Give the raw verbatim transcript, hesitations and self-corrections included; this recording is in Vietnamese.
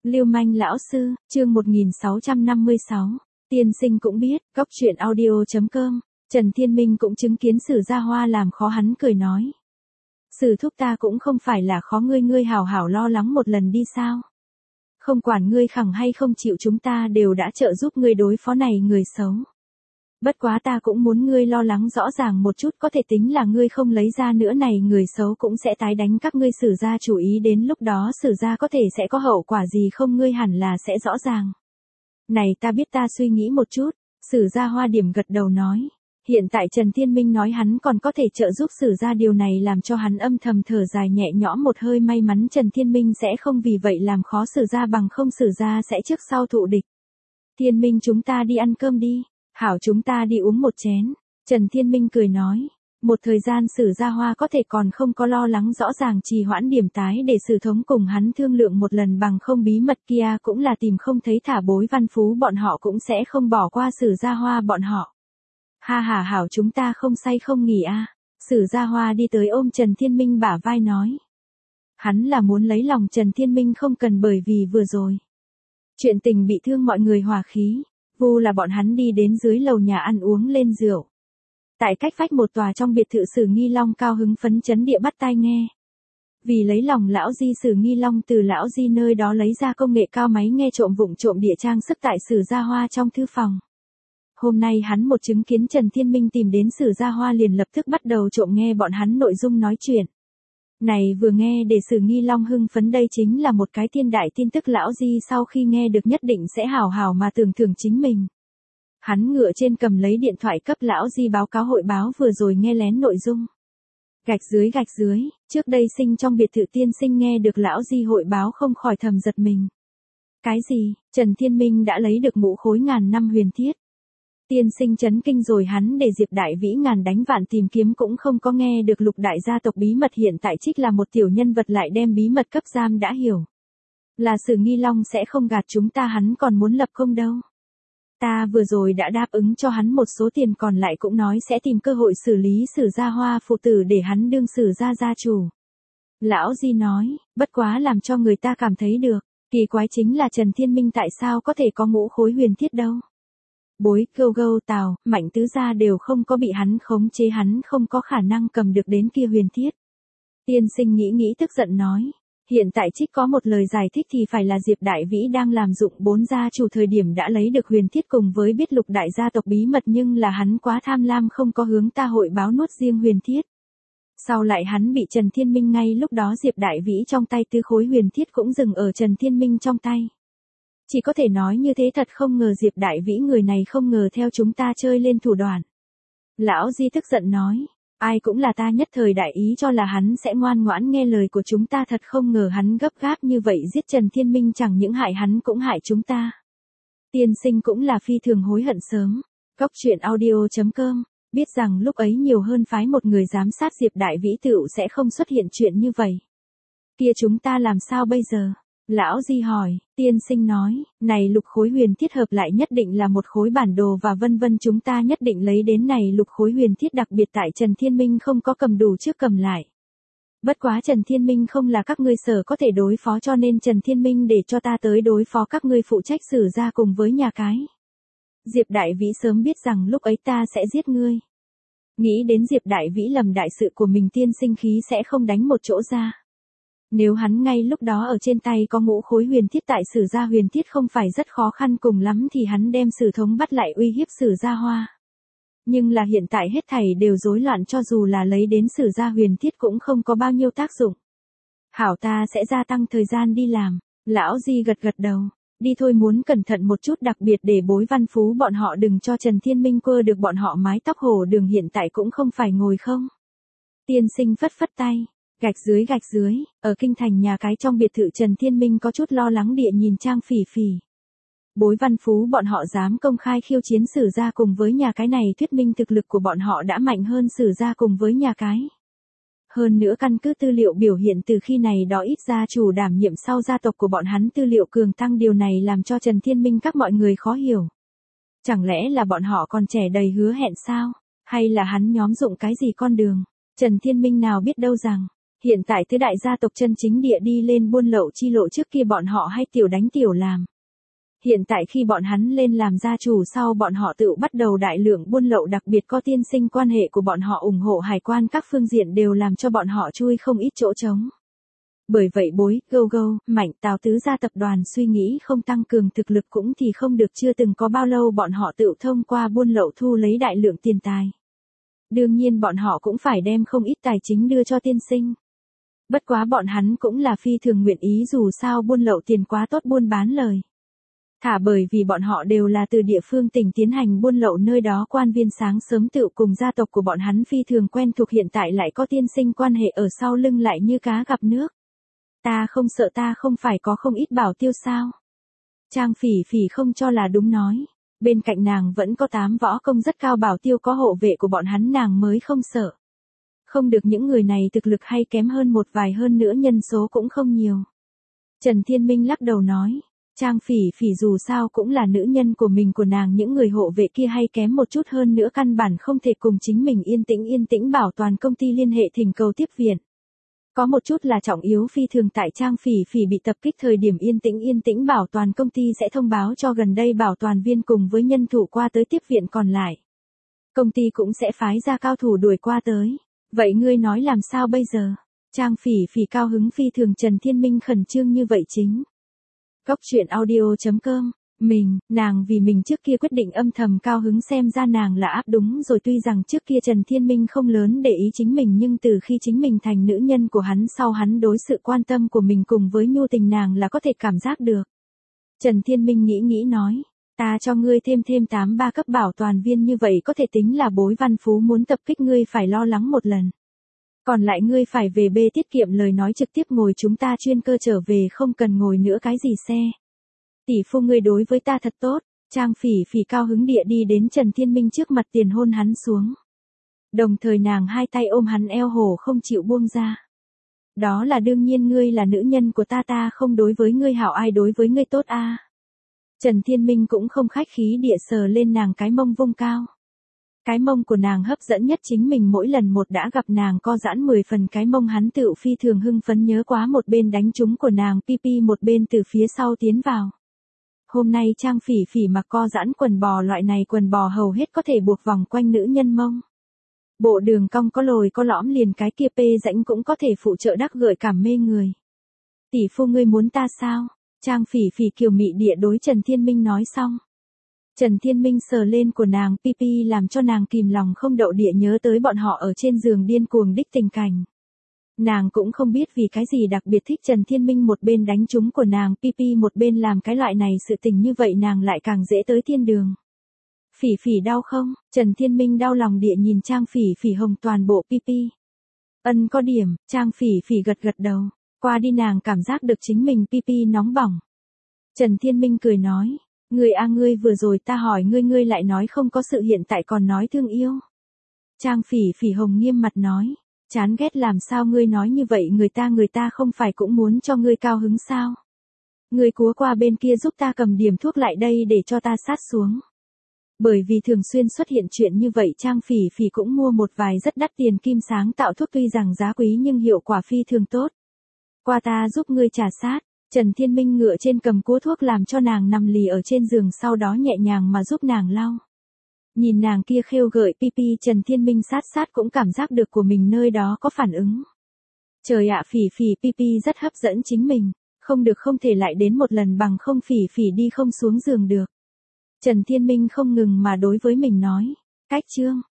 Lưu manh lão sư, chương một nghìn sáu trăm năm mươi sáu. Tiên sinh cũng biết, góc truyện audio chấm com. Trần Thiên Minh cũng chứng kiến Sử Gia Hoa làm khó hắn, cười nói. Sử thúc ta cũng không phải là khó ngươi, ngươi hảo hảo lo lắng một lần đi sao. Không quản ngươi khẳng hay không chịu, chúng ta đều đã trợ giúp ngươi đối phó này người xấu. Bất quá ta cũng muốn ngươi lo lắng rõ ràng một chút, có thể tính là ngươi không lấy ra nữa này người xấu cũng sẽ tái đánh các ngươi, Sử gia chú ý đến lúc đó Sử gia có thể sẽ có hậu quả gì không, ngươi hẳn là sẽ rõ ràng. Này ta biết, ta suy nghĩ một chút. Sử Gia Hoa điểm gật đầu nói. Hiện tại Trần Thiên Minh nói hắn còn có thể trợ giúp Sử gia, điều này làm cho hắn âm thầm thở dài nhẹ nhõm một hơi, may mắn Trần Thiên Minh sẽ không vì vậy làm khó Sử gia, bằng không Sử gia sẽ trước sau thụ địch. Thiên Minh, chúng ta đi ăn cơm đi. Hảo, chúng ta đi uống một chén. Trần Thiên Minh cười nói. Một thời gian Sử Gia Hoa có thể còn không có lo lắng rõ ràng, trì hoãn điểm tái để Sử thống cùng hắn thương lượng một lần, bằng không bí mật kia cũng là tìm không thấy, thả Bối Văn Phú bọn họ cũng sẽ không bỏ qua Sử Gia Hoa bọn họ. Ha ha, hảo, chúng ta không say không nghỉ a. À. Sử Gia Hoa đi tới ôm Trần Thiên Minh bả vai nói. Hắn là muốn lấy lòng Trần Thiên Minh, không cần bởi vì vừa rồi chuyện tình bị thương mọi người hòa khí. Vu là bọn hắn đi đến dưới lầu nhà ăn uống lên rượu. Tại cách vách một tòa trong biệt thự, Sử Nghi Long cao hứng phấn chấn địa bắt tai nghe. Vì lấy lòng lão Di, Sử Nghi Long từ lão Di nơi đó lấy ra công nghệ cao máy nghe trộm vụng trộm địa trang sức tại Sử Gia Hoa trong thư phòng. Hôm nay hắn một chứng kiến Trần Thiên Minh tìm đến Sử Gia Hoa liền lập tức bắt đầu trộm nghe bọn hắn nội dung nói chuyện. Này vừa nghe để Sử Nghi Long hưng phấn, đây chính là một cái thiên đại tin tức, lão Di sau khi nghe được nhất định sẽ hào hào mà tưởng thưởng chính mình. Hắn ngựa trên cầm lấy điện thoại cấp lão Di báo cáo hội báo vừa rồi nghe lén nội dung. Gạch dưới gạch dưới, trước đây sinh trong biệt thự tiên sinh nghe được lão Di hội báo không khỏi thầm giật mình. Cái gì, Trần Thiên Minh đã lấy được ngũ khối ngàn năm huyền thiết. Tiên sinh chấn kinh rồi, hắn để Diệp Đại Vĩ ngàn đánh vạn tìm kiếm cũng không có nghe được Lục đại gia tộc bí mật, hiện tại trích là một tiểu nhân vật lại đem bí mật cấp giam, đã hiểu. Là Sử Nghi Long sẽ không gạt chúng ta, hắn còn muốn lập công đâu. Ta vừa rồi đã đáp ứng cho hắn một số tiền, còn lại cũng nói sẽ tìm cơ hội xử lý Sử Gia Hoa phụ tử để hắn đương Sử gia gia chủ. Lão Di nói, bất quá làm cho người ta cảm thấy được, kỳ quái chính là Trần Thiên Minh tại sao có thể có ngũ khối huyền thiết đâu. Bối, Gâu Gâu, Tào, Mạnh tứ gia đều không có bị hắn khống chế, hắn không có khả năng cầm được đến kia huyền thiết. Tiên sinh nghĩ nghĩ tức giận nói. Hiện tại trích có một lời giải thích thì phải là Diệp Đại Vĩ đang làm dụng bốn gia chủ thời điểm đã lấy được huyền thiết, cùng với biết Lục đại gia tộc bí mật, nhưng là hắn quá tham lam không có hướng ta hội báo nuốt riêng huyền thiết. Sau lại hắn bị Trần Thiên Minh, ngay lúc đó Diệp Đại Vĩ trong tay tư khối huyền thiết cũng dừng ở Trần Thiên Minh trong tay. Chỉ có thể nói như thế, thật không ngờ Diệp Đại Vĩ người này không ngờ theo chúng ta chơi lên thủ đoạn. Lão Di tức giận nói. Ai cũng là ta nhất thời đại ý cho là hắn sẽ ngoan ngoãn nghe lời của chúng ta, thật không ngờ hắn gấp gáp như vậy giết Trần Thiên Minh, chẳng những hại hắn cũng hại chúng ta. Tiên sinh cũng là phi thường hối hận sớm. Góc truyện audio chấm com. Biết rằng lúc ấy nhiều hơn phái một người giám sát Diệp Đại Vĩ tựu sẽ không xuất hiện chuyện như vậy. Kia chúng ta làm sao bây giờ? Lão Di hỏi. Tiên sinh nói, này lục khối huyền thiết hợp lại nhất định là một khối bản đồ và vân vân, chúng ta nhất định lấy đến này lục khối huyền thiết, đặc biệt tại Trần Thiên Minh không có cầm đủ trước cầm lại. Bất quá Trần Thiên Minh không là các ngươi sở có thể đối phó, cho nên Trần Thiên Minh để cho ta tới đối phó các ngươi, phụ trách Sử gia cùng với nhà cái. Diệp Đại Vĩ sớm biết rằng lúc ấy ta sẽ giết ngươi. Nghĩ đến Diệp Đại Vĩ lầm đại sự của mình, tiên sinh khí sẽ không đánh một chỗ ra. Nếu hắn ngay lúc đó ở trên tay có ngũ khối huyền thiết tại Sử gia, huyền thiết không phải rất khó khăn, cùng lắm thì hắn đem Sử thống bắt lại uy hiếp Sử Gia Hoa. Nhưng là hiện tại hết thảy đều rối loạn, cho dù là lấy đến Sử gia huyền thiết cũng không có bao nhiêu tác dụng. Hảo, ta sẽ gia tăng thời gian đi làm. Lão Di gật gật đầu. Đi thôi, muốn cẩn thận một chút, đặc biệt để Bối Văn Phú bọn họ đừng cho Trần Thiên Minh quơ được bọn họ mái tóc hổ đường, hiện tại cũng không phải ngồi không. Tiên sinh phất phất tay. Gạch dưới gạch dưới, ở kinh thành nhà cái trong biệt thự, Trần Thiên Minh có chút lo lắng địa nhìn Trang Phỉ Phỉ. Bối Văn Phú bọn họ dám công khai khiêu chiến Sử gia cùng với nhà cái này, thuyết minh thực lực của bọn họ đã mạnh hơn Sử gia cùng với nhà cái. Hơn nữa căn cứ tư liệu biểu hiện từ khi này đó ít gia chủ đảm nhiệm sau gia tộc của bọn hắn tư liệu cường tăng, điều này làm cho Trần Thiên Minh các mọi người khó hiểu. Chẳng lẽ là bọn họ còn trẻ đầy hứa hẹn sao? Hay là hắn nhóm dụng cái gì con đường? Trần Thiên Minh nào biết đâu rằng, Hiện tại tứ đại gia tộc chân chính địa đi lên buôn lậu chi lộ, trước kia bọn họ hay tiểu đánh tiểu làm. Hiện tại khi bọn hắn lên làm gia chủ sau, bọn họ tự bắt đầu đại lượng buôn lậu, đặc biệt có tiên sinh quan hệ của bọn họ ủng hộ hải quan các phương diện đều làm cho bọn họ chui không ít chỗ trống. Bởi vậy bối, gâu gâu, mạnh Tào tứ gia tập đoàn suy nghĩ không tăng cường thực lực cũng thì không được, chưa từng có bao lâu bọn họ tự thông qua buôn lậu thu lấy đại lượng tiền tài. Đương nhiên bọn họ cũng phải đem không ít tài chính đưa cho tiên sinh. Bất quá bọn hắn cũng là phi thường nguyện ý, dù sao buôn lậu tiền quá tốt buôn bán lời. Thả bởi vì bọn họ đều là từ địa phương tỉnh tiến hành buôn lậu, nơi đó quan viên sáng sớm tự cùng gia tộc của bọn hắn phi thường quen thuộc, hiện tại lại có tiên sinh quan hệ ở sau lưng lại như cá gặp nước. Ta không sợ, ta không phải có không ít bảo tiêu sao? Trang Phỉ Phỉ không cho là đúng nói. Bên cạnh nàng vẫn có tám võ công rất cao bảo tiêu, có hộ vệ của bọn hắn nàng mới không sợ. Không được, những người này thực lực hay kém hơn một vài, hơn nữa nhân số cũng không nhiều. Trần Thiên Minh lắc đầu nói. Trang Phỉ Phỉ dù sao cũng là nữ nhân của mình, của nàng những người hộ vệ kia hay kém một chút, hơn nữa căn bản không thể cùng chính mình yên tĩnh yên tĩnh bảo toàn công ty liên hệ thỉnh cầu tiếp viện. Có một chút là trọng yếu phi thường, tại Trang Phỉ Phỉ bị tập kích thời điểm yên tĩnh yên tĩnh bảo toàn công ty sẽ thông báo cho gần đây bảo toàn viên cùng với nhân thủ qua tới tiếp viện, còn lại công ty cũng sẽ phái ra cao thủ đuổi qua tới. Vậy ngươi nói làm sao bây giờ? Trang Phỉ Phỉ cao hứng phi thường. Trần Thiên Minh khẩn trương như vậy chính. Góc truyện audio chấm com. Mình, nàng vì mình trước kia quyết định âm thầm cao hứng, xem ra nàng là áp đúng rồi. Tuy rằng trước kia Trần Thiên Minh không lớn để ý chính mình, nhưng từ khi chính mình thành nữ nhân của hắn sau, hắn đối sự quan tâm của mình cùng với nhu tình nàng là có thể cảm giác được. Trần Thiên Minh nghĩ nghĩ nói, ta cho ngươi thêm thêm tám ba cấp bảo toàn viên, như vậy có thể tính là Bối Văn Phú muốn tập kích ngươi phải lo lắng một lần. Còn lại ngươi phải về bê tiết kiệm lời nói, trực tiếp ngồi chúng ta chuyên cơ trở về, không cần ngồi nữa cái gì xe. Tỷ phu ngươi đối với ta thật tốt. Trang Phỉ Phỉ cao hứng địa đi đến Trần Thiên Minh trước mặt, tiền hôn hắn xuống. Đồng thời nàng hai tay ôm hắn eo hổ không chịu buông ra. Đó là đương nhiên, ngươi là nữ nhân của ta, ta không đối với ngươi hảo ai đối với ngươi tốt a? À? Trần Thiên Minh cũng không khách khí địa sờ lên nàng cái mông vung cao. Cái mông của nàng hấp dẫn nhất chính mình, mỗi lần một đã gặp nàng co giãn mười phần cái mông, hắn tựu phi thường hưng phấn, nhớ quá một bên đánh trúng của nàng pipi, một bên từ phía sau tiến vào. Hôm nay Trang Phỉ Phỉ mặc co giãn quần bò, loại này quần bò hầu hết có thể buộc vòng quanh nữ nhân mông. Bộ đường cong có lồi có lõm, liền cái kia pê rãnh cũng có thể phụ trợ đắc gợi cảm mê người. Tỷ phu ngươi muốn ta sao? Trang Phỉ Phỉ kiều mị địa đối Trần Thiên Minh nói xong. Trần Thiên Minh sờ lên của nàng pipi làm cho nàng kìm lòng không đậu địa nhớ tới bọn họ ở trên giường điên cuồng đích tình cảnh. Nàng cũng không biết vì cái gì đặc biệt thích Trần Thiên Minh một bên đánh trúng của nàng pipi một bên làm cái loại này sự tình, như vậy nàng lại càng dễ tới thiên đường. Phỉ Phỉ đau không? Trần Thiên Minh đau lòng địa nhìn Trang Phỉ Phỉ hồng toàn bộ pipi. Ân có điểm. Trang Phỉ Phỉ gật gật đầu. Qua đi nàng cảm giác được chính mình pipi nóng bỏng. Trần Thiên Minh cười nói, ngươi a ngươi vừa rồi ta hỏi ngươi ngươi lại nói không có sự, hiện tại còn nói thương yêu. Trang Phỉ Phỉ hồng nghiêm mặt nói, chán ghét, làm sao ngươi nói như vậy, người ta người ta không phải cũng muốn cho ngươi cao hứng sao? Ngươi cúa qua bên kia giúp ta cầm điểm thuốc lại đây để cho ta sát xuống. Bởi vì thường xuyên xuất hiện chuyện như vậy, Trang Phỉ Phỉ cũng mua một vài rất đắt tiền kim sáng tạo thuốc, tuy rằng giá quý nhưng hiệu quả phi thường tốt. Qua ta giúp ngươi trà sát. Trần Thiên Minh ngựa trên cầm cúa thuốc làm cho nàng nằm lì ở trên giường, sau đó nhẹ nhàng mà giúp nàng lau. Nhìn nàng kia khêu gợi pipi, Trần Thiên Minh sát sát cũng cảm giác được của mình nơi đó có phản ứng. Trời ạ, Phỉ Phỉ pipi rất hấp dẫn chính mình, không được, không thể lại đến một lần, bằng không Phỉ Phỉ đi không xuống giường được. Trần Thiên Minh không ngừng mà đối với mình nói, cách chương.